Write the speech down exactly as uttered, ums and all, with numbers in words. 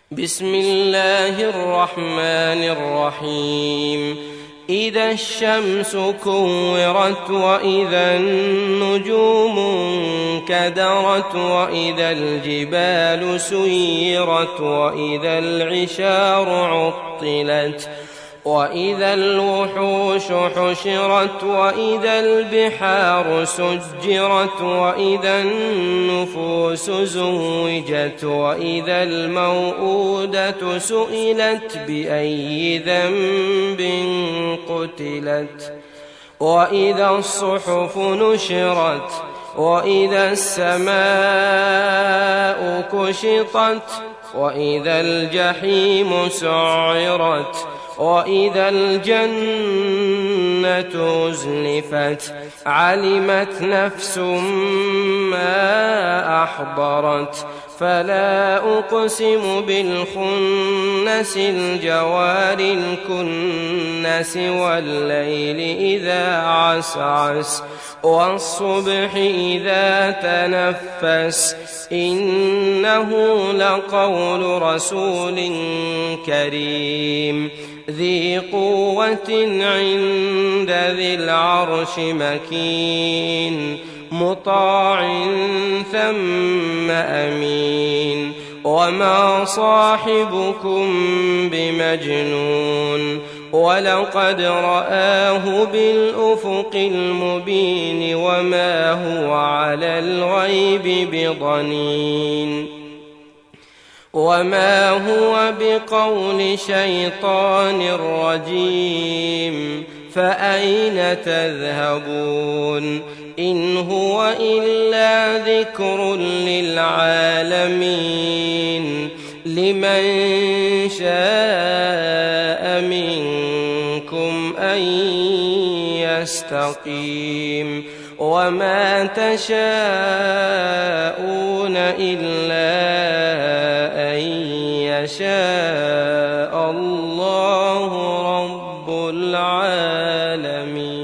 بسم الله الرحمن الرحيم إذا الشمس كورت وإذا النجوم انكدرت وإذا الجبال سيرت وإذا العشار عطلت وإذا الوحوش حشرت وإذا البحار سجرت وإذا النفوس زوجت وإذا الموءودة سئلت بأي ذنب قتلت وإذا الصحف نشرت وإذا السماء كشطت وإذا الجحيم سعرت وإذا الجنة أزلفت علمت نفس ما أحضرت فلا أقسم بالخنس الجوار الكنس والليل إذا عسعس والصبح إذا تنفس إنه لقول رسول كريم ذي قوة عند ذي العرش مكين مطاع ثم أمين وما صاحبكم بمجنون ولقد رآه بالأفق المبين وما هو على الغيب بضنين وما هو بقول شيطان رجيم فأين تذهبون إن هو إلا ذكر للعالمين لمن شاء منكم أن يستقيم وما تشاءون إلا أن يشاء الله رب العالمين.